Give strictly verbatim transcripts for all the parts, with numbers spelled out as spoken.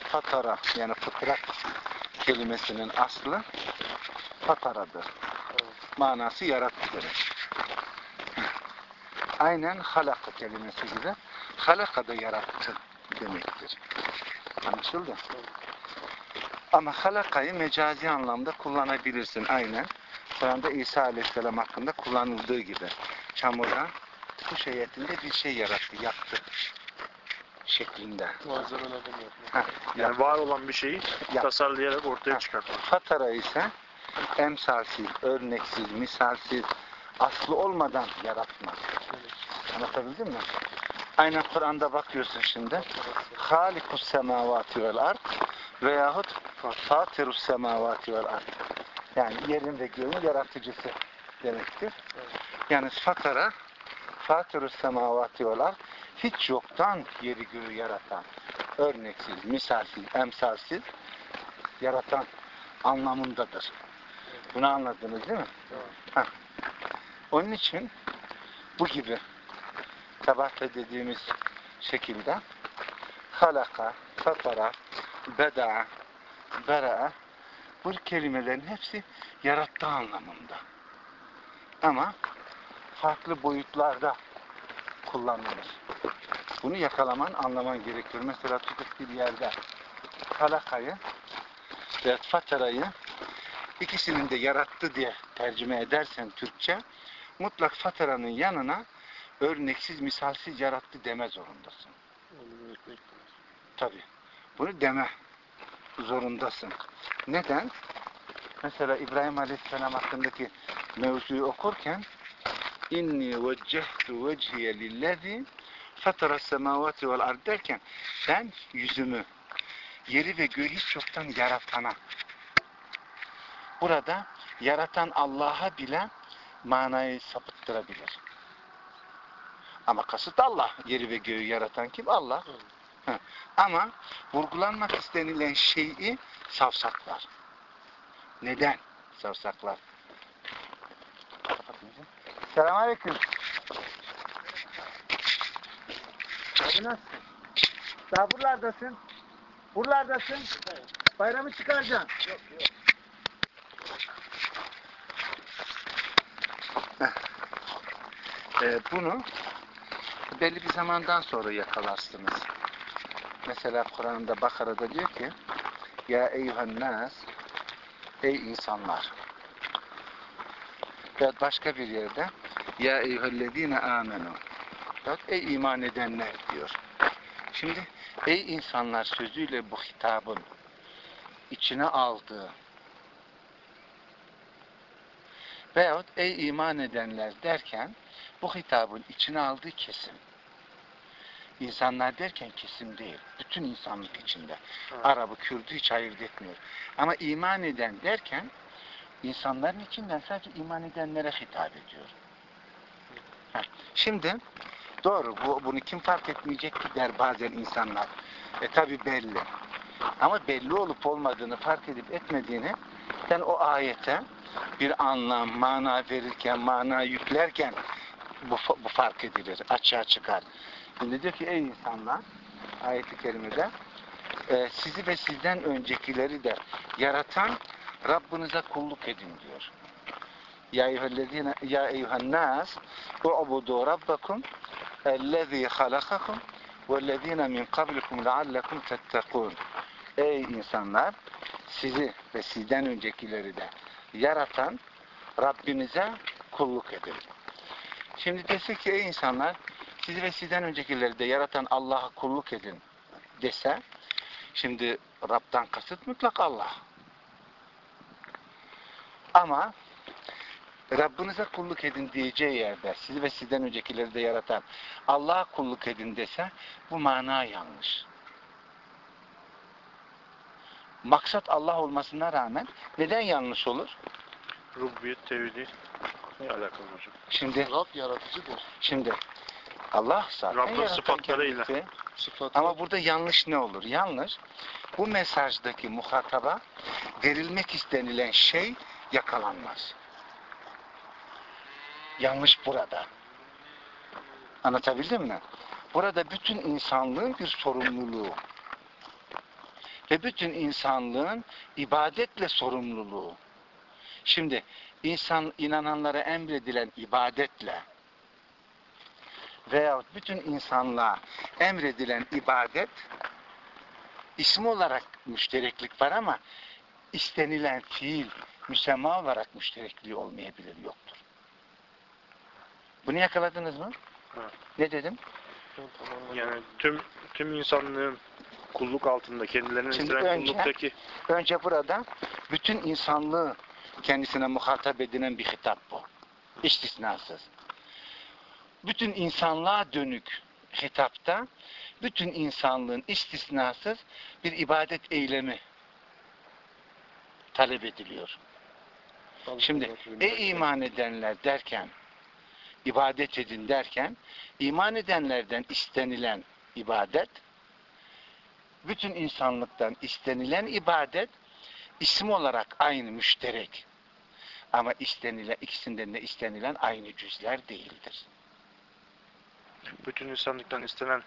fatara yani fıtrat kelimesinin aslı fataradır. Manası yarattı demek. Aynen halaka kelimesi gibi halaka da yarattı demektir. Anlaşıldı? Ama halakayı mecazi anlamda kullanabilirsin aynen. Kur'an'da İsa Aleyhisselam hakkında kullanıldığı gibi. Çamurdan kuş heyetinde bir şey yarattı, yaptı şeklinde. Malzemelerden yapıyor. Heh, Yani yaptı. var olan bir şeyi Yap. tasarlayarak ortaya Ha. çıkartmak. Fatara ise emsalsiz, örneksiz, misalsiz, aslı olmadan yaratmak. Anlatabildim mi? Aynen Kur'an'da bakıyorsun şimdi. Halikus semavati vel ard veyahut fatirus semavati vel ard. Yani yerin ve göğün yaratıcısı demektir. Yani fatara fatirus semavati vel ard hiç yoktan yeri göğü yaratan, örneksiz, misalsiz, emsalsiz yaratan anlamındadır. Bunu anladınız değil mi? Heh. Onun için bu gibi sabah da dediğimiz şekilde halaka, fatara, beda'a, bera'a bu kelimelerin hepsi yarattığı anlamında. Ama farklı boyutlarda kullanılır. Bunu yakalaman, anlaman gerekiyor. Mesela tutup bir yerde halakayı ve fatarayı ikisinin de yarattı diye tercüme edersen Türkçe, mutlak fataranın yanına örneksiz, misalsiz yarattı deme zorundasın. Tabii. Bunu deme zorundasın. Neden? Mesela İbrahim Aleyhisselam hakkındaki mevzuyu okurken inni veccehtu veciye lillezî fataras semâvâti vel ard derken ben yüzümü yeri ve göğü hiç yoktan yaratana, burada yaratan Allah'a bile manayı sapıttırabilir. Ama kasıt Allah. Yeri ve göğü yaratan kim? Allah. Hı. Ama vurgulanmak istenilen şeyi savsaklar. Neden savsaklar? Selamünaleyküm. Abi nasılsın? Daha buralardasın. Buralardasın. Bayramı çıkaracaksın. Yok yok. Ee, bunu belli bir zamandan sonra yakalarsınız. Mesela Kur'an'da Bakara'da diyor ki ya eyyühennâs ey insanlar. Ve başka bir yerde ya eyyühellezîne âmenû ey iman edenler diyor. Şimdi ey insanlar sözüyle bu hitabın içine aldığı veyahut ey iman edenler derken bu hitabın içine aldığı kesim. İnsanlar derken kesim değil. Bütün insanlık içinde. Evet. Arabı, Kürdü hiç ayırt etmiyor. Ama iman eden derken insanların içinden sadece iman edenlere hitap ediyor. Heh. Şimdi doğru. Bu, bunu kim fark etmeyecek ki der bazen insanlar. E tabi belli. Ama belli olup olmadığını fark edip etmediğini sen o ayete bir anlam, mana verirken, mana yüklerken bu, bu fark edilir. Açığa çıkar. Şimdi diyor ki ey insanlar ayet-i kerimede e, sizi ve sizden öncekileri de yaratan Rabbinize kulluk edin diyor. Ya eyyühellezine ya eyyühennâs u'budu rabbakum ellezî halakakum vellezîne min kablikum leallekum tettekûn. Ey insanlar sizi ve sizden öncekileri de yaratan Rabbinize kulluk edin. Şimdi desek ki ey insanlar sizi ve sizden öncekileri de yaratan Allah'a kulluk edin dese, şimdi Rab'dan kasıt mutlak Allah. Ama Rabbinize kulluk edin diyeceği yerde sizi ve sizden öncekileri de yaratan Allah'a kulluk edin dese bu mana yanlış. Maksat Allah olmasına rağmen neden yanlış olur? Rubbiyet, tevhidi ne alakalı hocam? Şimdi Rab yaratıcıdır. Şimdi Allah zaten Rabb'in sıfatlarıyla. Sıfatlar. Ama burada yanlış ne olur? Yanlış. Bu mesajdaki muhataba verilmek istenilen şey yakalanmaz. Yanlış burada. Anlatabildim mi? Burada bütün insanlığın bir sorumluluğu ve bütün insanlığın ibadetle sorumluluğu. Şimdi insan inananlara emredilen ibadetle veyahut bütün insanlığa emredilen ibadet isim olarak müştereklik var ama istenilen fiil müsemma olarak müşterekliği olmayabilir, yoktur. Bunu yakaladınız mı? Evet. Ne dedim? Yani tüm tüm insanlığın kulluk altında, kendilerine Şimdi istenen önce- kulluktaki Önce burada bütün insanlığı kendisine muhatap edilen bir hitap bu. İstisnasız. Bütün insanlığa dönük hitapta bütün insanlığın istisnasız bir ibadet eylemi talep ediliyor. Şimdi ey iman edenler derken, ibadet edin derken, iman edenlerden istenilen ibadet, bütün insanlıktan istenilen ibadet isim olarak aynı, müşterek. Ama istenilen, ikisinden de istenilen aynı cüzler değildir. bütün insanlıktan istenen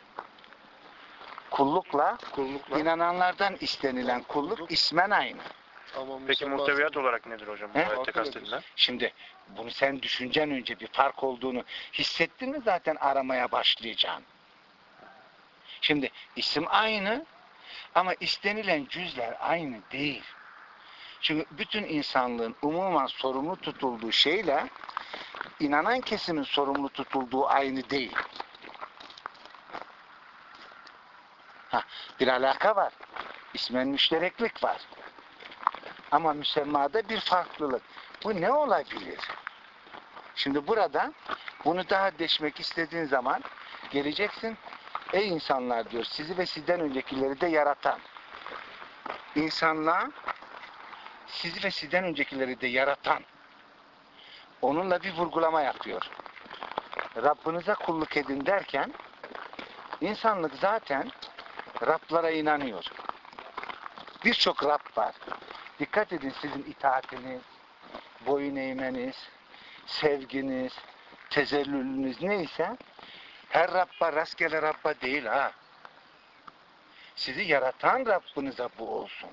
Kullukla, kullukla. inananlardan istenilen kulluk ismen aynı. Ama Peki müsemması- muhteviyat olarak nedir hocam bu He? ayette Farkı kastedilen? Şimdi bunu sen düşüncen önce bir fark olduğunu hissettin mi zaten aramaya başlayacaksın. Şimdi isim aynı ama istenilen cüzler aynı değil. Çünkü bütün insanlığın umuman sorumlu tutulduğu şeyle inanan kesimin sorumlu tutulduğu aynı değil. Ha, bir alaka var. İsmen müştereklik var. Ama müsemmada bir farklılık. Bu ne olabilir? Şimdi burada bunu daha deşmek istediğin zaman geleceksin. Ey insanlar diyor, sizi ve sizden öncekileri de yaratan. İnsanlığa sizi ve sizden öncekileri de yaratan. Onunla bir vurgulama yapıyor. Rabbinize kulluk edin derken insanlık zaten Rablara inanıyor. Birçok Rab var. Dikkat edin, sizin itaatiniz, boyun eğmeniz, sevginiz, tezellülünüz neyse her Rabba rastgele Rabba değil ha. Sizi yaratan Rabbinize bu olsun.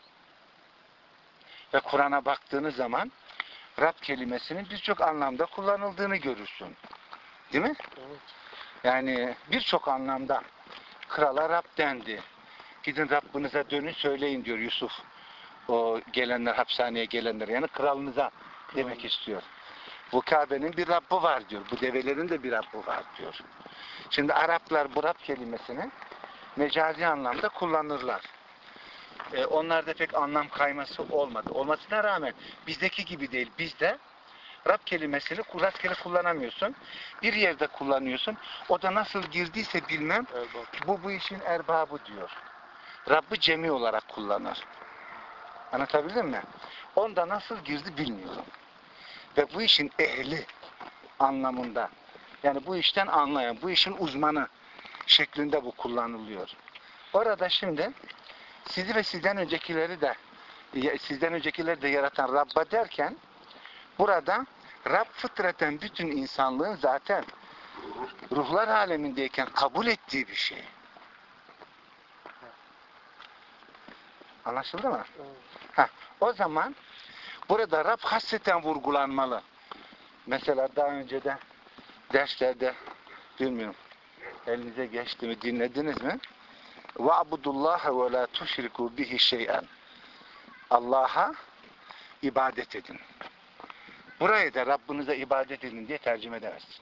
Ve Kur'an'a baktığınız zaman Rab kelimesinin birçok anlamda kullanıldığını görürsün. Değil mi? Evet. Yani birçok anlamda krala Rab dendi. Gidin Rabbinize dönün söyleyin diyor Yusuf. O gelenler, hapishaneye gelenler, yani kralınıza demek istiyor. Bu Kabe'nin bir Rabbi var diyor. Bu develerin de bir Rabbi var diyor. Şimdi Araplar bu Rab kelimesini mecazi anlamda kullanırlar. Ee, onlarda pek anlam kayması olmadı. Olmasına rağmen bizdeki gibi değil. Bizde Rab kelimesini rastgele kullanamıyorsun. Bir yerde kullanıyorsun. O da nasıl girdiyse bilmem. Erbab. Bu bu işin erbabı diyor. Rabb'ı cemi olarak kullanır. Anlatabildim mi? Onda nasıl girdi bilmiyorum. Ve bu işin ehli anlamında. Yani bu işten anlayan, bu işin uzmanı şeklinde bu kullanılıyor. Orada şimdi sizi ve sizden öncekileri de sizden öncekileri de yaratan Rabb'a derken burada Rab fıtraten bütün insanlığın zaten ruhlar alemindeyken kabul ettiği bir şey. Anlaşıldı mı? Heh, o zaman burada Rab hasreten vurgulanmalı. Mesela daha önce de derslerde bilmiyorum elinize geçti mi, dinlediniz mi? وَعْبُدُ اللّٰهَ وَلَا تُشْرِكُوا بِهِ شَيْئًا Allah'a ibadet edin. Burayı da Rabbinize ibadet edin diye tercüme edemezsin.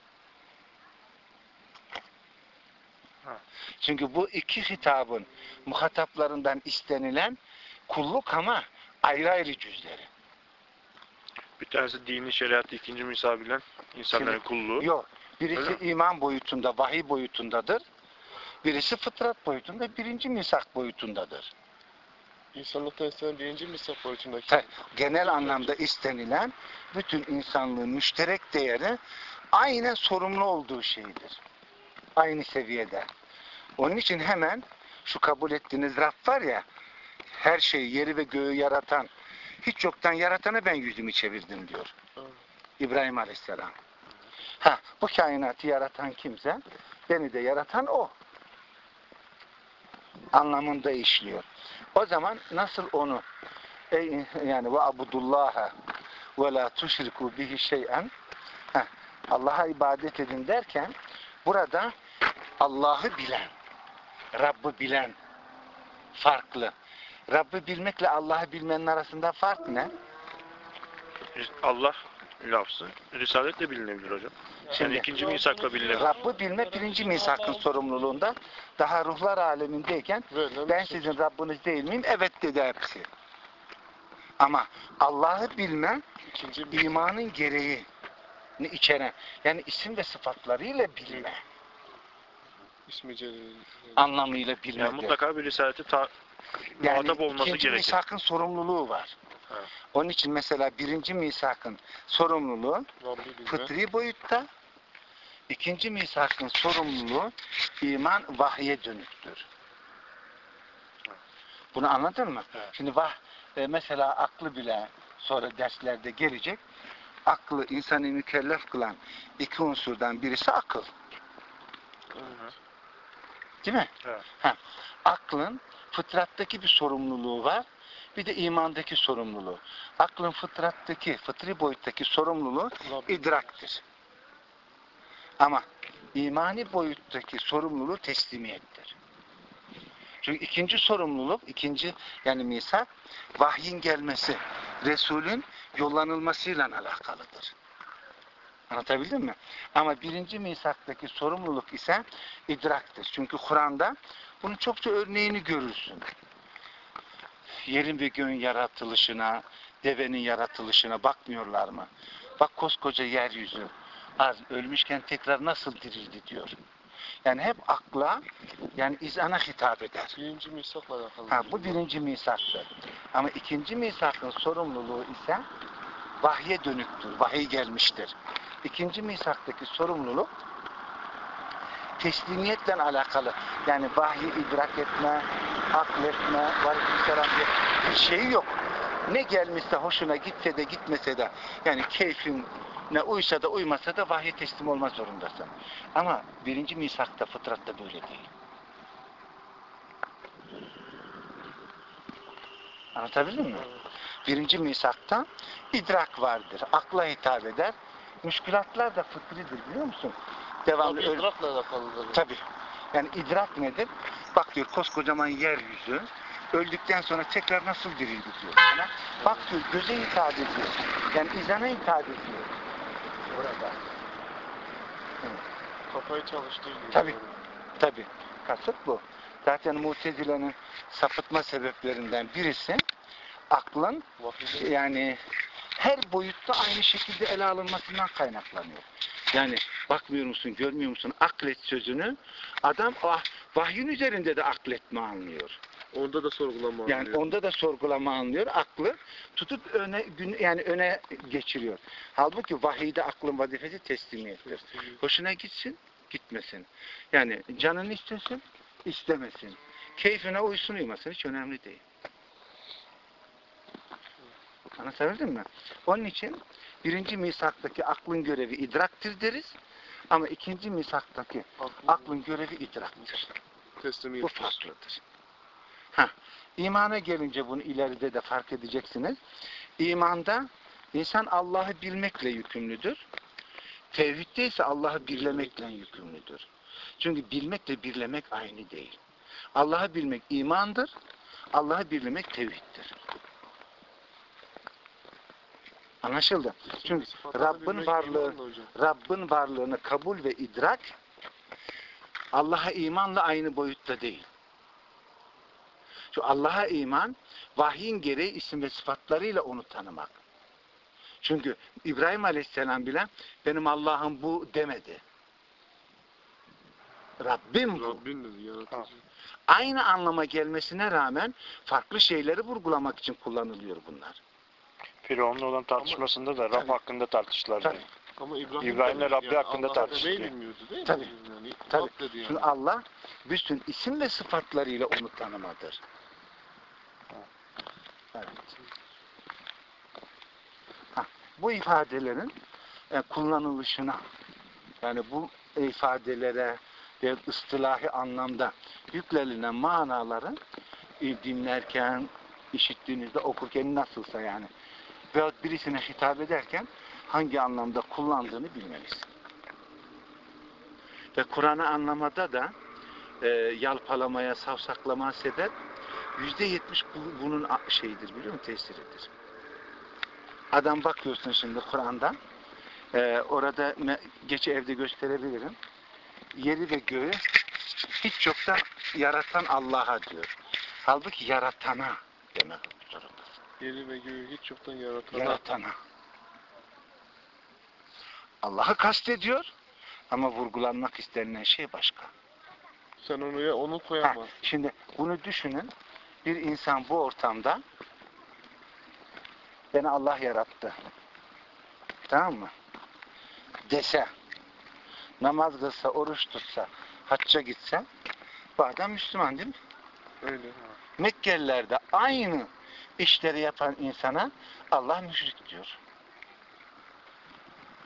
Çünkü bu iki hitabın muhataplarından istenilen kulluk ama ayrı ayrı cüzleri. Bir tanesi dini şeriatı, ikinci misabilen insanların Şimdi- kulluğu. Yok. Birisi Öyle mi? iman boyutunda, vahiy boyutundadır. Birisi fıtrat boyutunda, birinci misak boyutundadır. İnsanlıkta istenen birinci misak boyutundaki. Ta- Genel anlamda istenilen bütün insanlığın müşterek değeri aynen sorumlu olduğu şeydir. Aynı seviyede. Onun için hemen şu kabul ettiğiniz Rab var ya, her şeyi, yeri ve göğü yaratan, hiç yoktan yaratana ben yüzümü çevirdim diyor. Evet. İbrahim Aleyhisselam. Ha, bu kainatı yaratan kimse, beni de yaratan o. anlamında işliyor. O zaman nasıl onu ey, yani ve abudullaha ve la tuşriku bihi şey'en Allah'a ibadet edin derken burada Allah'ı bilen, Rabb'ı bilen farklı. Rabb'ı bilmekle Allah'ı bilmenin arasında fark ne? Allah lafzı risaletle bilinebilir hocam. Şimdi, Yani ikinci misakla bilinebilir. Rabb'ı bilme birinci misakın sorumluluğunda, daha ruhlar alemindeyken Verilen ben bir şey. sizin Rabbiniz değil miyim? Evet dedi hepsi. Ama Allah'ı bilme İkinci bir imanın gereğini içeren, yani isim ve sıfatlarıyla bilme ismi celil. anlamıyla bilmedir. Yani mutlaka bir risalete ta Yani muhatap olması ikinci gerekir. misakın sorumluluğu var. Evet. Onun için mesela birinci misakın sorumluluğu Rabbi bilme. fıtri boyutta, ikinci misakın sorumluluğu iman vahye dönüktür. Bunu anladın mı? Evet. Şimdi vah, e, mesela aklı bile sonra derslerde gelecek. Aklı insanı mükellef kılan iki unsurdan birisi akıl. Evet. Değil mi? Evet. Ha, aklın fıtrattaki bir sorumluluğu var. Bir de imandaki sorumluluğu. Aklın fıtrattaki, fıtri boyuttaki sorumluluğu Rabbi. idraktir. Ama imani boyuttaki sorumluluğu teslimiyettir. Çünkü ikinci sorumluluk, ikinci yani misak, vahyin gelmesi, Resulün yollanılmasıyla alakalıdır. Anlatabildim mi? Ama birinci misaktaki sorumluluk ise idraktır. Çünkü Kur'an'da bunun çokça örneğini görürsün. Yerin ve göğün yaratılışına, devenin yaratılışına bakmıyorlar mı? Bak koskoca yeryüzü az ölmüşken tekrar nasıl dirildi diyor. Yani hep akla, yani izana hitap eder. Birinci misakla alakalı. Ha, bu birinci misaktır. Ama ikinci misakın sorumluluğu ise vahye dönüktür, vahiy gelmiştir. İkinci misaktaki sorumluluk teslimiyetle alakalı. Yani vahyi idrak etme, akletme, varlıkselam bir şeyi yok. Ne gelmişse hoşuna gitse de gitmese de, yani keyfin ne uysa da uymasa da vahye teslim olma zorundasın. Ama birinci misakta, fıtratta böyle değil. Anlatabildim mi? Birinci misakta idrak vardır, akla hitap eder. Müşkülatlar da fıtridir, biliyor musun? Devamlı Tabii öl- idrakla alakalıdır. Tabii. Yani idrak nedir? Bak diyor koskocaman yeryüzü öldükten sonra tekrar nasıl dirildi diyor sana. Bak diyor göze hitap ediyor. Yani izana hitap ediyor. Orada. Kafayı çalıştırıyor. Tabii. Tabii. Kasıt bu. Zaten Mutezile'nin sapıtma sebeplerinden birisi aklın Vahiy. yani her boyutta aynı şekilde ele alınmasından kaynaklanıyor. Yani bakmıyor musun, görmüyor musun aklet sözünü adam ah, vahyin üzerinde de akletme anlıyor. Onda da sorgulama Yani anlıyor. onda da sorgulama anlıyor. Aklı tutup öne yani öne geçiriyor. Halbuki vahiyde aklın vazifesi teslimiyettir. Hoşuna gitsin, gitmesin. Yani canın istesin, istemesin. Keyfine uysun, uymasın hiç önemli değil. Anlatabildim mi? Onun için birinci misaktaki aklın görevi idraktir deriz. Ama ikinci misaktaki aklın görevi idraktır. Teslimiyet. Bu farklıdır. Ha, imana gelince bunu ileride de fark edeceksiniz. İmanda insan Allah'ı bilmekle yükümlüdür. Tevhidde ise Allah'ı birlemekle yükümlüdür. Çünkü bilmekle birlemek aynı değil. Allah'ı bilmek imandır. Allah'ı birlemek tevhiddir. Anlaşıldı. Çünkü Rabbin varlığı, Rabbin varlığını kabul ve idrak Allah'a imanla aynı boyutta değil. Çünkü Allah'a iman vahyin gereği isim ve sıfatlarıyla onu tanımak. Çünkü İbrahim Aleyhisselam bile benim Allah'ım bu demedi. Rabbim bu. Rabbin dedi, yaratıcı. Aynı anlama gelmesine rağmen farklı şeyleri vurgulamak için kullanılıyor bunlar. Firavun'la olan tartışmasında da Rab Tabii. hakkında tartıştılar. Tabii. Ama İbrahim İbrahim'le de- Rabbi yani hakkında Allah'a tartıştı. demeyi bilmiyordu değil mi? Tabii. Yani, Tabii. Rab dedi yani. Çünkü Allah bütün isim ve sıfatlarıyla onu tanımadır. Evet. Ha, bu ifadelerin e, kullanılışına, yani bu ifadelere ve ıstılahi anlamda yüklenilen manaları e, dinlerken, işittiğinizde, okurken nasılsa yani veyahut birisine hitap ederken hangi anlamda kullandığını bilmelisin. Ve Kur'an'ı anlamada da e, yalpalamaya, savsaklamaya sebep yüzde yetmiş bunun şeyidir, biliyor musun? Tesiridir. Adam bakıyorsun şimdi Kur'an'dan, e, orada geçi evde gösterebilirim. Yeri ve göğü hiç yoksa yaratan Allah'a diyor. Halbuki yaratana demek zorundasın. Yeri ve göğü hiç yoktan yaratana. Yaratana. Allah'ı kastediyor ama vurgulanmak istenilen şey başka. Sen onu ya onu Ha, koyamazsın. şimdi bunu düşünün. Bir insan bu ortamda beni Allah yarattı. Tamam mı? Dese, namaz kılsa, oruç tutsa, hacca gitse, bu adam Müslüman değil mi? Öyle. Mekkeliler aynı işleri yapan insana Allah müşrik diyor. Neden?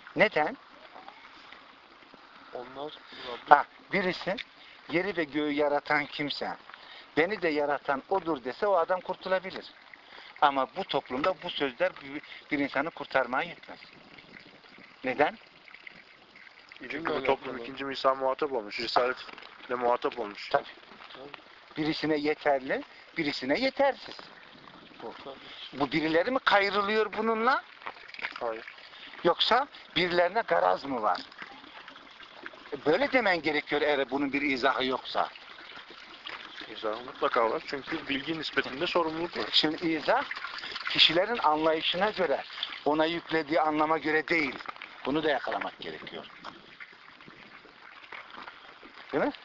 Onlar Rabbim. Ha, birisi yeri ve göğü yaratan kimse, beni de yaratan odur dese o adam kurtulabilir. Ama bu toplumda bu sözler bir, bir insanı kurtarmaya yetmez. Neden? Çünkü bu toplum alakalı. ikinci Misa muhatap olmuş. Risaletle muhatap olmuş. Tabii. Birisine yeterli, birisine yetersiz. Bu, bu birileri mi kayrılıyor bununla? Hayır. Yoksa birilerine garaz mı var? Böyle demen gerekiyor eğer bunun bir izahı yoksa. İzahı mutlaka var. Çünkü bilgi nispetinde sorumluluk var. Şimdi izah, kişilerin anlayışına göre, ona yüklediği anlama göre değil. Bunu da yakalamak gerekiyor. Değil mi?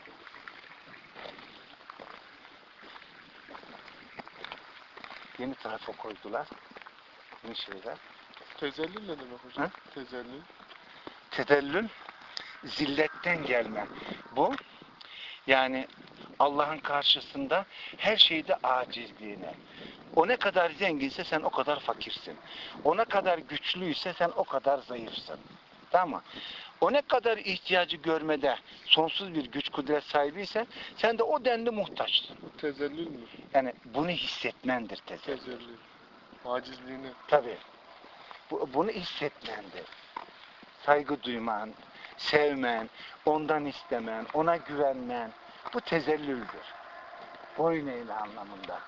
Yeni trafo koydular. Yeni şeyler. Tezellül ne demek hocam? Ha? Tezellül. Tedellül, zilletten gelme. Bu, yani Allah'ın karşısında her şeyde acizliğine. O ne kadar zenginse sen o kadar fakirsin. O ne kadar güçlüyse sen o kadar zayıfsın. Tamam mı? O ne kadar ihtiyacı görmede sonsuz bir güç kudret sahibiyse sen de o denli muhtaçsın. Tezellül mü? Yani bunu hissetmendir tezellül. Tezellül. Acizliğini. Tabii. Bu, bunu hissetmendir. Saygı duyman, sevmen, ondan istemen, ona güvenmen. Bu tezellüldür. Boyun eğme anlamında.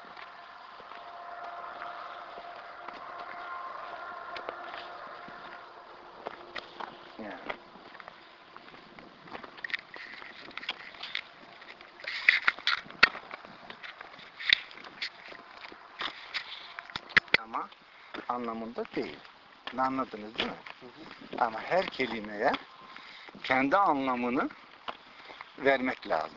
Yani. Ama anlamında değil. Ne anladınız değil mi? Hı hı. Ama her kelimeye kendi anlamını vermek lazım.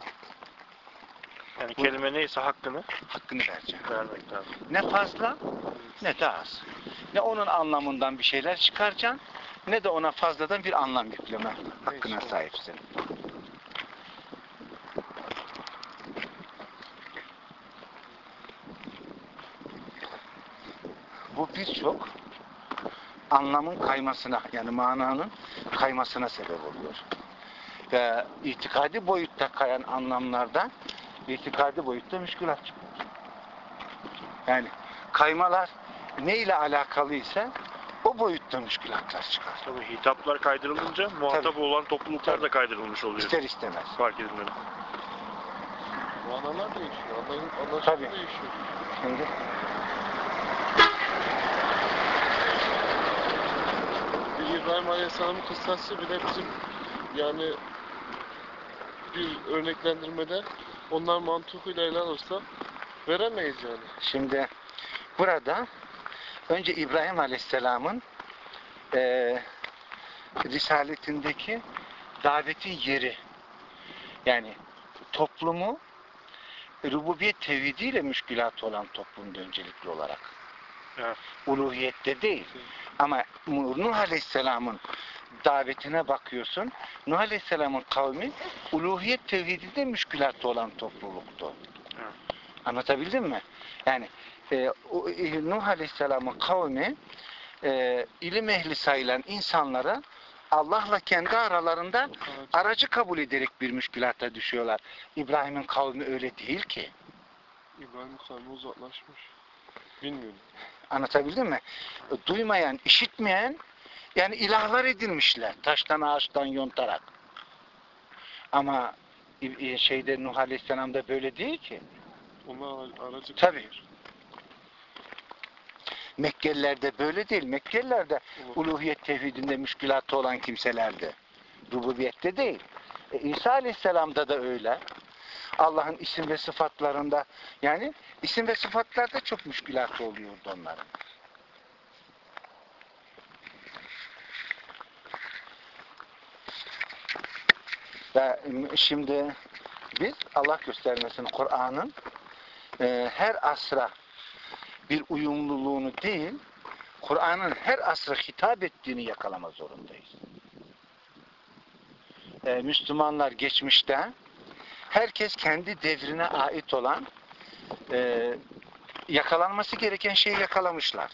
Yani Bu- kelime neyse hakkını Hakkını vereceksin. vermek lazım. Ne fazla ne de az. Ne onun anlamından bir şeyler çıkaracaksın ne de ona fazladan bir anlam yükleme hakkına Neyse. sahipsin. Bu birçok anlamın kaymasına, yani mananın kaymasına sebep oluyor. Ve itikadi boyutta kayan anlamlarda itikadi boyutta müşkülat çıkıyor. Yani kaymalar ne ile alakalı ise o boyutta müşkülatlar çıkar. Tabii hitaplar kaydırılınca muhatap Tabii. olan topluluklar Tabii. da kaydırılmış oluyor. İster istemez. Fark edilmeli. Manalar değişiyor. Anlayın, anlaşılma Tabii. değişiyor. Şimdi Bir İbrahim Aleyhisselam'ın kıssası bile bizim yani bir örneklendirmede onlar mantığıyla ele alırsa veremeyiz yani. Şimdi burada önce İbrahim Aleyhisselam'ın e, risaletindeki davetin yeri, yani toplumu rububiyet tevhidiyle müşkülatı olan toplumda öncelikli olarak. Evet. Uluhiyette değil. Ama Nuh Aleyhisselam'ın davetine bakıyorsun. Nuh Aleyhisselam'ın kavmi uluhiyet tevhidinde müşkülatı olan topluluktu. Evet. Anlatabildim mi? Yani e, o, e, Nuh Aleyhisselam'ın kavmi e, ilim ehli sayılan insanlara Allah'la kendi aralarında Aracı. aracı kabul ederek bir müşkülata düşüyorlar. İbrahim'in kavmi öyle değil ki. İbrahim kavmi uzaklaşmış. Bilmiyorum. Anlatabildim mi? Duymayan, işitmeyen, yani ilahlar edinmişler. Taştan, ağaçtan yontarak. Ama e, şeyde Nuh Aleyhisselam'da böyle değil ki. Onlar aracı. Tabii. Mekkelilerde böyle değil. Mekkelilerde uluhiyet tevhidinde müşkülatı olan kimselerdi. Rububiyette değil. E, İsa Aleyhisselam'da da öyle. Allah'ın isim ve sıfatlarında, yani isim ve sıfatlarda çok müşkülatı oluyordu onların. Ve şimdi biz Allah göstermesin Kur'an'ın e, her asra bir uyumluluğunu değil, Kur'an'ın her asra hitap ettiğini yakalama zorundayız. E, Müslümanlar geçmişte herkes kendi devrine ait olan e, yakalanması gereken şeyi yakalamışlar.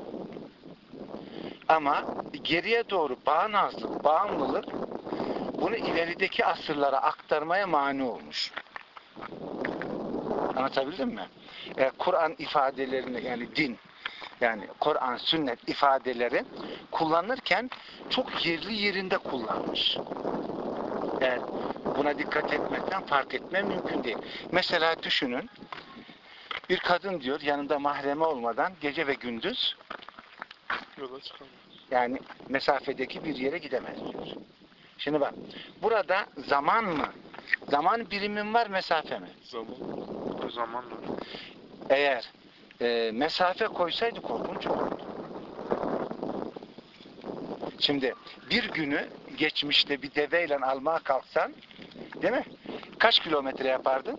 Ama geriye doğru bağnazlık, bağımlılık bunu ilerideki asırlara aktarmaya mani olmuş. Anlatabildim mi? E, Kur'an ifadelerini, yani din, yani Kur'an, sünnet ifadeleri kullanırken çok yerli yerinde kullanmış. Eğer buna dikkat etmekten fark etme mümkün değil. Mesela düşünün, bir kadın diyor yanında mahremi olmadan gece ve gündüz Yola çıkamaz. yani mesafedeki bir yere gidemez diyor. Şimdi bak, burada zaman mı? Zaman birimin var, mesafe mi? Zaman. Zaman var. Eğer e, mesafe koysaydı korkunç olurdu. Şimdi bir günü geçmişte bir deveyle almaya kalksan, değil mi? Kaç kilometre yapardın?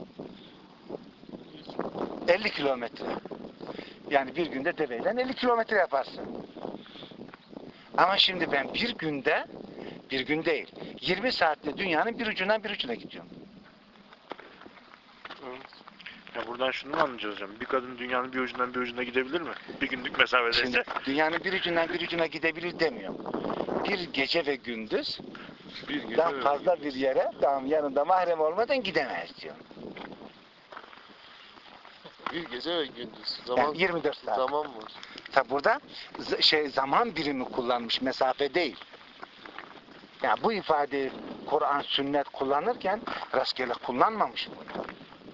elli kilometre. Yani bir günde deveyle elli kilometre yaparsın. Ama şimdi ben bir günde, bir gün değil, yirmi saatte dünyanın bir ucundan bir ucuna gidiyorum. Evet. Ya buradan şunu mu anlayacağız hocam? Bir kadın dünyanın bir ucundan bir ucuna gidebilir mi? Bir günlük mesafedeyse. Şimdi dünyanın bir ucundan bir ucuna gidebilir demiyorum. Bir gece ve gündüz Bir gece daha ve fazla gündüz. bir yere, tamam, yanında mahrem olmadan gidemez diyor. Bir gece ve gündüz. Zaman, Yani yirmi dört saat. zaman var. Tabi burada z- şey zaman birimi kullanmış, mesafe değil. Yani bu ifadeyi Kur'an, sünnet kullanırken rastgele kullanmamış bunu.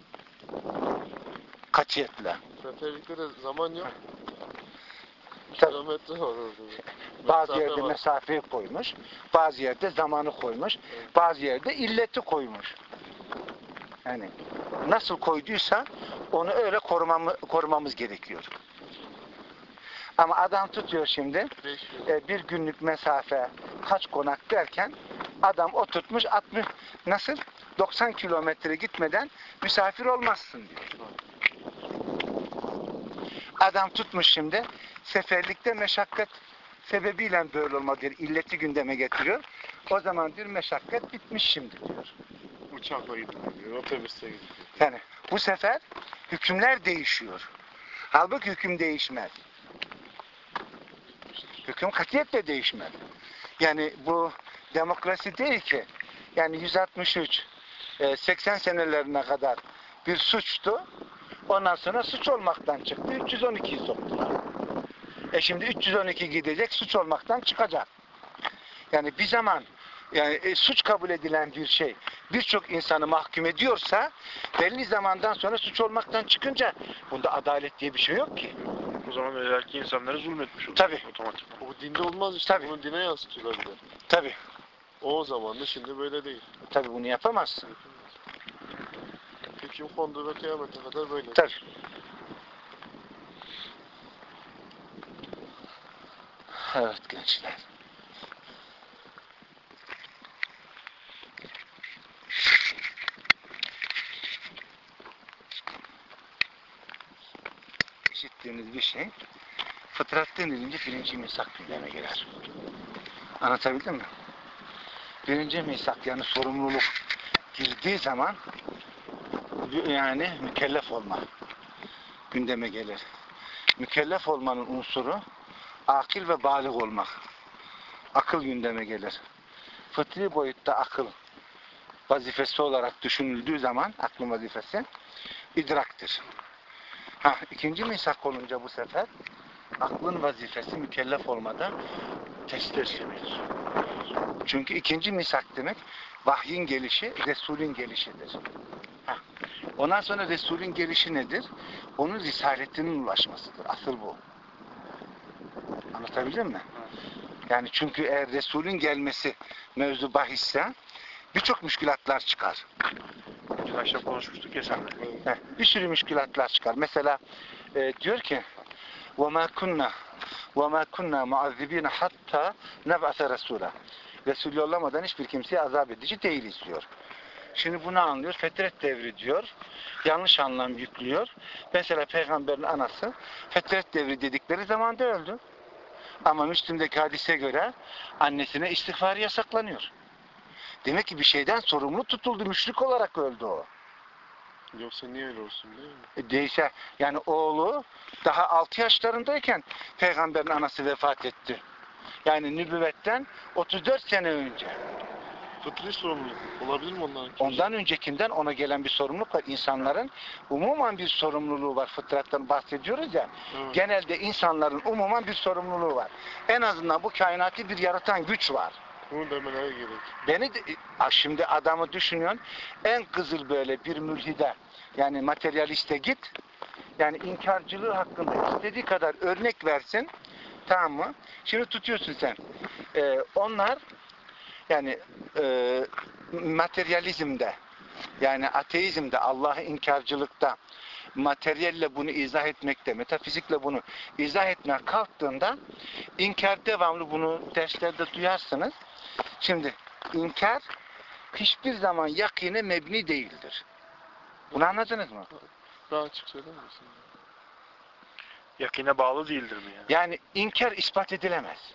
Katiyetle. Seferlikte de zaman yok. Tabii. Kilometre var orada. Bazı Mesafe yerde var. mesafeyi koymuş, bazı yerde zamanı koymuş, bazı yerde illeti koymuş. Yani nasıl koyduysa onu öyle korumamı, korumamız gerekiyor. Ama adam tutuyor şimdi Beş gün. e, bir günlük mesafe kaç konak derken adam oturtmuş altmış, nasıl? doksan kilometre gitmeden misafir olmazsın diyor. Adam tutmuş şimdi seferlikte meşakkat sebebiyle böyle olma diyor. İlleti gündeme getiriyor. O zaman diyor meşakkat bitmiş şimdi diyor. Uçakla gidiyor. Otobüste gidiyor. Yani bu sefer hükümler değişiyor. Halbuki hüküm değişmez. Hüküm katiyetle değişmez. Yani bu demokrasi değil ki. Yani yüz altmış üç, seksen senelerine kadar bir suçtu. Ondan sonra suç olmaktan çıktı. üç yüz on ikiyi soktular. E şimdi üç yüz on iki gidecek, suç olmaktan çıkacak. Yani bir zaman yani e, suç kabul edilen bir şey birçok insanı mahkum ediyorsa belli zamandan sonra suç olmaktan çıkınca bunda adalet diye bir şey yok ki. O zaman belki insanlara zulmetmiş olur. Tabii. Otomatik. Bu dinde olmaz işte. Tabii. Bunu dine yansıtıyorlar bir de. Tabii. O zaman da şimdi böyle değil. Tabii bunu yapamazsın. Hüküm kondu ve kıyamete kadar böyle. Tabii. Evet gençler. İşittiğiniz bir şey fıtrat denilince birinci misak gündeme girer. Anlatabildim mi? Birinci misak yani sorumluluk girdiği zaman yani mükellef olma gündeme gelir. Mükellef olmanın unsuru akil ve bâlig olmak. akıl gündeme gelir. Fıtri boyutta akıl vazifesi olarak düşünüldüğü zaman aklın vazifesi idraktır. Ha, ikinci misak olunca bu sefer aklın vazifesi mükellef olmada teslimiyettir. Çünkü ikinci misak demek vahyin gelişi, Resulün gelişidir. Ha. Ondan sonra Resulün gelişi nedir? Onun risaletinin ulaşmasıdır. Asıl bu. Anlatabildim mi? Yani çünkü eğer Resulün gelmesi mevzu bahisse birçok müşkülatlar çıkar. Dün akşam konuşmuştuk ya seninle. Heh, bir sürü müşkülatlar çıkar. Mesela e, diyor ki وَمَا كُنَّا وَمَا كُنَّا مُعَذِّب۪ينَ hatta نَبْعَثَ رَسُولًا Resul yollamadan hiçbir kimseye azap edici değiliz diyor. Şimdi bunu anlıyor. Fetret devri diyor. Yanlış anlam yüklüyor. Mesela peygamberin anası fetret devri dedikleri zamanda öldü. Ama Müslim'deki hadise göre annesine istiğfar yasaklanıyor. Demek ki bir şeyden sorumlu tutuldu. Müşrik olarak öldü o. Yoksa niye öyle olsun değil mi? E değilse yani oğlu daha altı yaşlarındayken peygamberin anası vefat etti. Yani nübüvvetten otuz dört sene önce. Fıtri sorumluluk olabilir mi onların? Ondan öncekinden ona gelen bir sorumluluk var. İnsanların umuman bir sorumluluğu var. Fıtrattan bahsediyoruz ya. Evet. Genelde insanların umuman bir sorumluluğu var. En azından bu kainatı bir yaratan güç var. Bunu demeleri gerek. Beni de, a, şimdi adamı düşünüyorsun. En kızıl böyle bir mülhide yani materyaliste git. Yani inkarcılığı hakkında istediği kadar örnek versin. Tamam mı? Şimdi tutuyorsun sen. Ee, onlar yani e, materyalizmde yani ateizmde, Allah'ı inkarcılıkta materyalle bunu izah etmekte, metafizikle bunu izah etmeye kalktığında inkar devamlı bunu derslerde duyarsınız. Şimdi inkar hiçbir zaman yakine mebni değildir. Bunu anladınız mı? Daha açık söyler misin? Yakine bağlı değildir mi yani? Yani inkar ispat edilemez.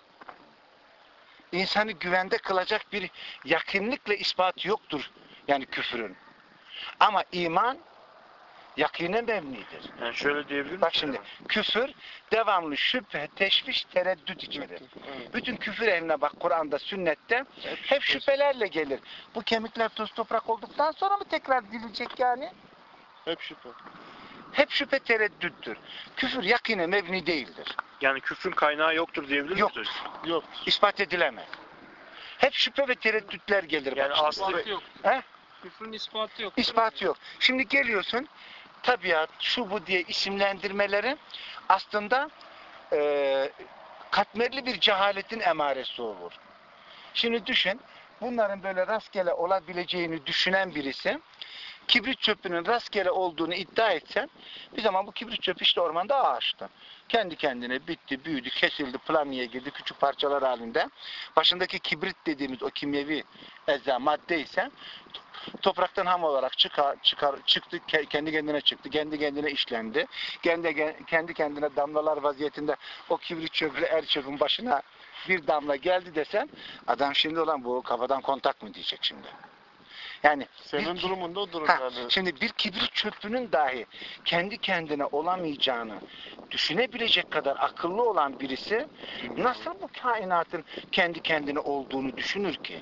İnsanı güvende kılacak bir yakınlıkla ispatı yoktur. Yani küfrün. Ama iman yakine mebnidir. Yani şöyle diyebilir miyim? Bak şimdi küfür devamlı şüphe, teşviş, tereddüt içerir. Evet. Bütün küfür ehline bak Kur'an'da, sünnette hep şüphelerle gelir. Bu kemikler toz toprak olduktan sonra mı tekrar dirilecek yani? Hep şüphe. Hep şüphe tereddüttür. Küfür yakine mebni değildir. Yani küfrün kaynağı yoktur diyebilir Yok. miyiz? Yok. İspat edilemez. Hep şüphe ve tereddütler gelir. Yani bak şimdi. aslı- İspatı yok. He? Küfrün ispatı yok. İspatı yok. Şimdi geliyorsun tabiat, şu bu diye isimlendirmeleri aslında e, katmerli bir cehaletin emaresi olur. Şimdi düşün, bunların böyle rastgele olabileceğini düşünen birisi kibrit çöpünün rastgele olduğunu iddia etse bir zaman bu kibrit çöpü işte ormanda ağaçtı. Kendi kendine bitti, büyüdü, kesildi, planiye girdi küçük parçalar halinde. Başındaki kibrit dediğimiz o kimyevi ecza madde ise topraktan ham olarak çıkar, çıkar, çıktı, kendi kendine çıktı, kendi kendine işlendi. Kendi, kendi kendine damlalar vaziyetinde o kibrit çöpü er çöpün başına bir damla geldi desen adam şimdi olan bu kafadan kontak mı diyecek şimdi. Yani Senin bir, durumunda o durum ha, yani. şimdi bir kibrit çöpünün dahi kendi kendine olamayacağını düşünebilecek kadar akıllı olan birisi nasıl bu kainatın kendi kendine olduğunu düşünür ki?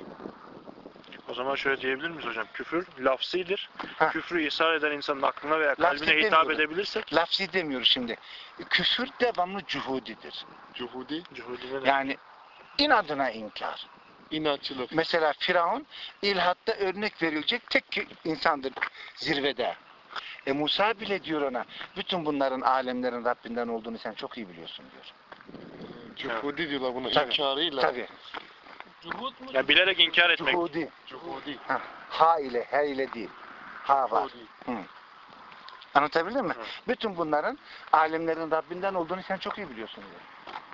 O zaman şöyle diyebilir miyiz hocam? Küfür lafzidir. Ha. Küfrü ısrar eden insanın aklına veya Lafzi kalbine hitap demiyorum. edebilirsek Lafzi demiyoruz şimdi. Küfür devamlı cuhudidir. Cuhudi, cuhudine de Yani inadına inkar. inatçılık. Mesela Firavun ilhatta örnek verilecek tek insandır zirvede. E Musa bile diyor ona, bütün bunların alemlerin Rabbinden olduğunu sen çok iyi biliyorsun diyor. Cuhudi diyorlar buna. Tabii, İnkarıyla. Tabii. Cuhud mu? ya bilerek inkar etmek. Cuhudi. Cuhudi. Ha, ha ile, he ile değil. Ha var. Cuhudi. Anlatabildim mi? Hı. Bütün bunların alemlerin Rabbinden olduğunu sen çok iyi biliyorsun diyor.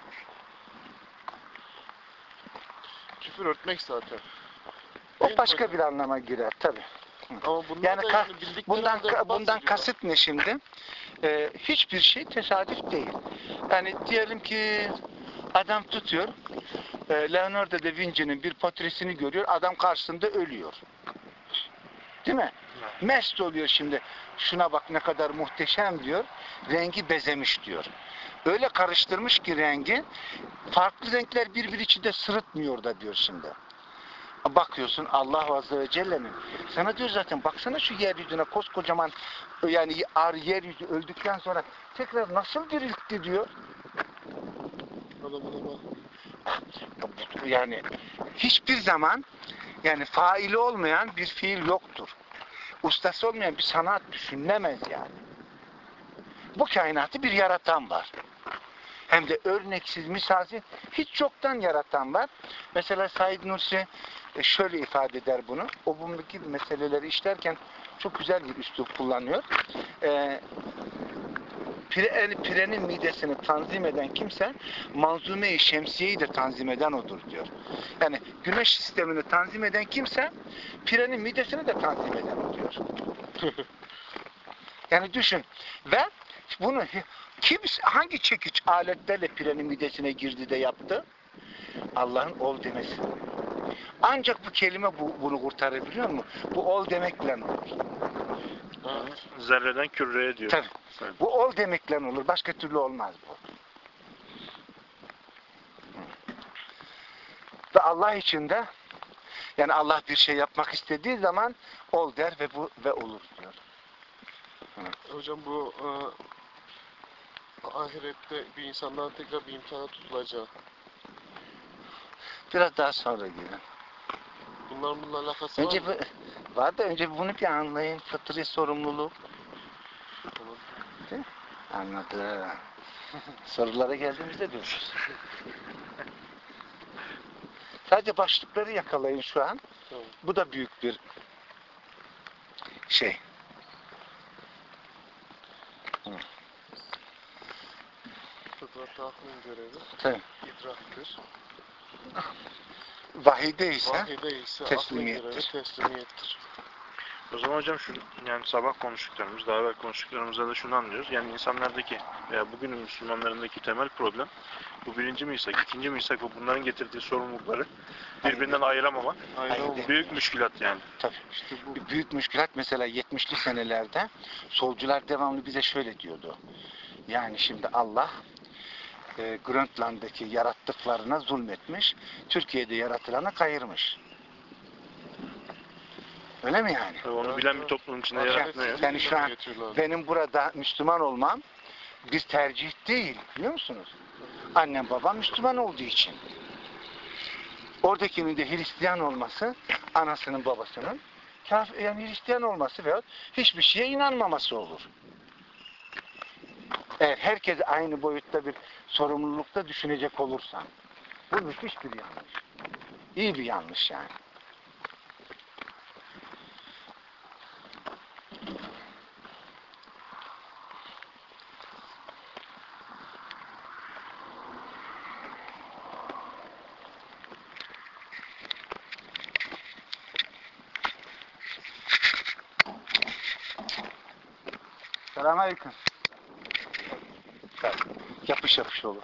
Küfür örtmek zaten. O başka bir anlama girer tabii. Ama bunlar Yani da ka- yani bildikleri bundan halde ka- bundan bahsediyorlar. kasıt ne şimdi? Ee, hiçbir şey tesadüf değil. Yani diyelim ki adam tutuyor, e, Leonardo da Vinci'nin bir portresini görüyor, adam karşısında ölüyor. Değil mi? Mest oluyor şimdi. Şuna bak ne kadar muhteşem diyor. Rengi bezemiş diyor. Öyle karıştırmış ki rengi farklı renkler birbiri içinde sırıtmıyor da diyor şimdi. Bakıyorsun Allah Azze ve Celle'nin sana diyor zaten baksana şu yeryüzüne koskocaman yani ar yeryüzü öldükten sonra tekrar nasıl diriltti diyor. Adamına bak. Yani hiçbir zaman yani faili olmayan bir fiil yoktur. Ustası olmayan bir sanat düşünülemez yani. Bu kainatı bir yaratan var. Hem de örneksiz, misalsiz, hiç yoktan yaratan var. Mesela Said Nursi şöyle ifade eder bunu. O bu gibi meseleleri işlerken çok güzel bir üslup kullanıyor. Ee, pire, pirenin midesini tanzim eden kimse manzume-i şemsiyeyi de tanzim eden odur diyor. Yani güneş sistemini tanzim eden kimse pirenin midesini de tanzim eden o diyor. Yani düşün. Ve bunu kim, hangi çekiç aletlerle pirenin midesine girdi de yaptı? Allah'ın ol demesi. Ancak bu kelime bu, bunu kurtarabiliyor mu? Bu ol demekle olur. Evet. Zerreden küreye diyor. Tabii. Bu ol demekle olur. Başka türlü olmaz bu. Ve Allah için de yani Allah bir şey yapmak istediği zaman ol der ve bu ve olur diyor. Hocam bu e, ahirette bir insandan tekrar bir imtihana tutulacağı. Biraz daha sonra girin. Bunların bununla alakası Önce var mı? bu, var da önce bunu bir anlayın. Fıtri sorumluluk. Tamam. Değil mi? Anladım. Sorulara geldiğimizde görüşürüz. Sadece başlıkları yakalayın şu an. Tamam. Bu da büyük bir şey. Fıtrat aklın görevi Tabii. idraktır. Vahide ise Vahide ise teslimiyettir. aklın görevi teslimiyettir. O zaman hocam şu yani sabah konuştuklarımız, daha evvel konuştuklarımızda da şunu anlıyoruz. Yani insanlardaki veya bugünün Müslümanlarındaki temel problem bu birinci misak, ikinci misak ve bunların getirdiği sorumlulukları birbirinden ayıramamak. Aynen Aynen. o. Büyük müşkilat yani. tabii. İşte bu. Bir büyük müşkilat mesela yetmişli senelerde solcular devamlı bize şöyle diyordu. Yani şimdi Allah e, Grönland'daki yarattıklarına zulmetmiş, Türkiye'de yaratılana kayırmış. Öyle mi yani? Ve onu bilen bir toplumun içinde Ahiret yaratmıyor. sistemi Yani şu an getiriyorlar. benim burada Müslüman olmam bir tercih değil, biliyor musunuz? Annem babam Müslüman olduğu için. Oradakinin de Hristiyan olması, anasının babasının kafir, yani Hristiyan olması veyahut hiçbir şeye inanmaması olur. Eğer herkes aynı boyutta bir sorumlulukta düşünecek olursa, bu müthiş bir yanlış. İyi bir yanlış yani. Selamünaleyküm. Yapış yapış olur.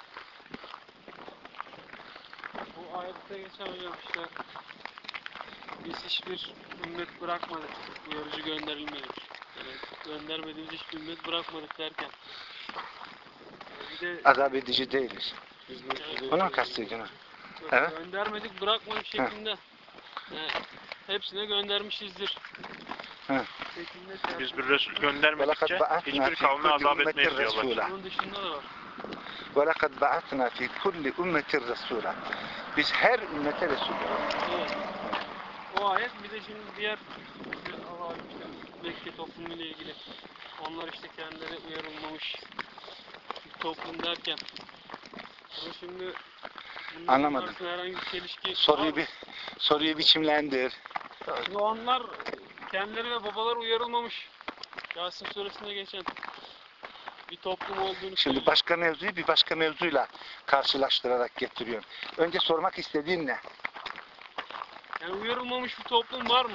Bu ayette geçen hocam işte biz hiçbir ümmet bırakmadık. Uyarıcı gönderilmedik. Yani göndermediğimiz hiçbir ümmet bırakmadık derken. Bir de Azap edici değiliz. Biz bu ülkede- Onu mu kastediyorsun? ha? Evet. göndermedik bırakmadık şeklinde yani hepsine göndermişizdir. Hı. Şeklinde şey Biz yapıyor. bir Resul göndermedikçe وَلَقَدْ بَعَثْنَا hiçbir فِي kavme كُلِّ azap أُمَّةٍ etmeyiz diyorlar. رَسُولًا Bunun dışında da var. وَلَقَدْ بَعَثْنَا فِي كُلِّ أُمَّةٍ رَسُولًا Biz her ümmete Resul yolladık. Evet. O ayet bir de şimdi diğer işte Allah işte Mekke toplumu ile ilgili onlar işte kendileri uyarılmamış bir toplum derken ama şimdi bunların Anlamadım. arasında herhangi bir çelişki Soruyu var mı? bir soruyu biçimlendir. Şimdi onlar kendileri ve babaları uyarılmamış. Yasin suresinde geçen bir toplum olduğunu Şimdi söylüyor. başka mevzuyu bir başka mevzuyla karşılaştırarak getiriyorum. Önce sormak istediğin ne? Yani uyarılmamış bir toplum var mı?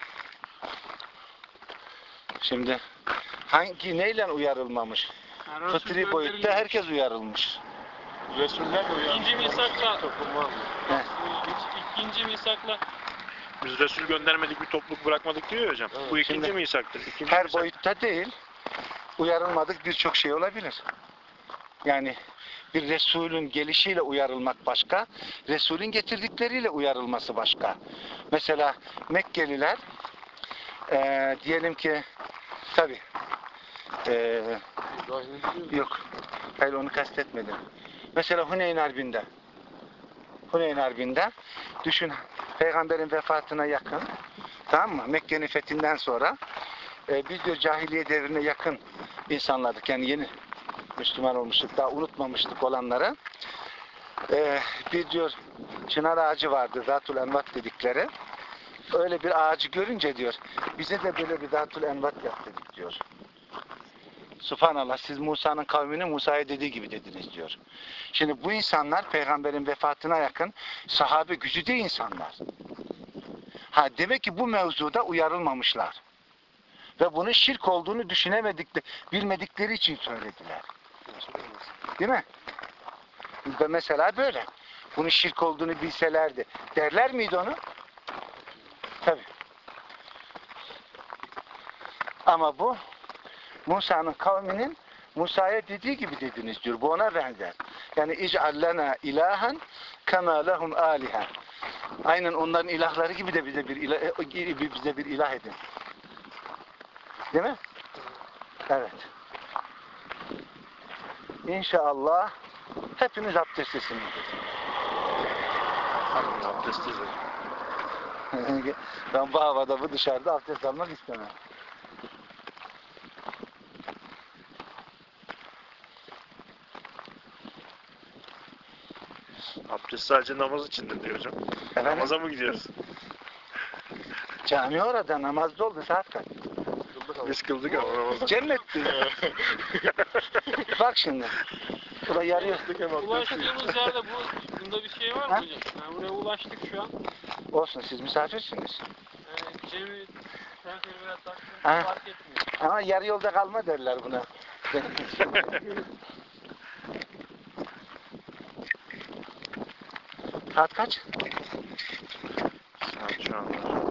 Şimdi hangi neyle uyarılmamış? Yani Resul Fıtri boyutta gönderilmemiş. herkes uyarılmış. Resuller de İkinci uyanmış. misakla Toplum var mı? He. İkinci misakla Biz Resul göndermedik, bir topluluk bırakmadık diyor ya hocam. Evet, Bu ikinci şimdi misaktır. İkinci Her misak. boyutta değil, uyarılmadık birçok şey olabilir. Yani bir Resulün gelişiyle uyarılmak başka, Resulün getirdikleriyle uyarılması başka. Mesela Mekkeliler, eee, diyelim ki, tabi, eee, İbrahim'in diyor. yok, hayır onu kastetmedim. Mesela Huneyn Harbi'nde, Huneyn Harbi'nde, düşün, Peygamberin vefatına yakın, tamam mı? Mekke'nin fethinden sonra, e, biz diyor cahiliye devrine yakın insanlardık. Yani yeni Müslüman olmuştuk, daha unutmamıştık olanları. E, bir diyor çınar ağacı vardı, Zatul Envat dedikleri. Öyle bir ağacı görünce diyor, bize de böyle bir Zatul Envat yap dedik diyor. Subhanallah, siz Musa'nın kavmini Musa'ya dediği gibi dediniz diyor. Şimdi bu insanlar peygamberin vefatına yakın sahabe güzide insanlar. Ha, demek ki bu mevzuda uyarılmamışlar. Ve bunun şirk olduğunu düşünemedikleri, bilmedikleri için söylediler. Değil mi? Ve mesela böyle. Bunun şirk olduğunu bilselerdi. Derler miydi onu? Tabii. Ama bu Musa'nın kavminin Musa'ya dediği gibi dediniz diyor. Bu ona benzer. Yani ic'al lena ilahen kema lehum aliha. Aynen onların ilahları gibi de bize bir ilah, bize bir ilah edin. Değil mi? Evet. İnşallah hepimiz abdestlisinizdir. Abdestsiz hocam. Ben bu havada, bu dışarıda abdest almak istemem. Abdest sadece namaz içindir diyor hocam. Efendim? Namaza mı gidiyoruz? Cami orada, namazda oldu saat kaç? Kıldık ama. Biz kıldık ama namazı. Cennet diyor. Bak şimdi. Burada yarıyor. Ulaştığımız yerde bu, bunda bir şey var mı Ha? hocam? Yani buraya ulaştık şu an. Olsun, siz misafirsiniz. Yani Cem'i Şarköy'ü veya Taksim'i Ha? fark etmiyor. Ama yarı yolda kalma derler buna. Saat kaç? Saat şu anda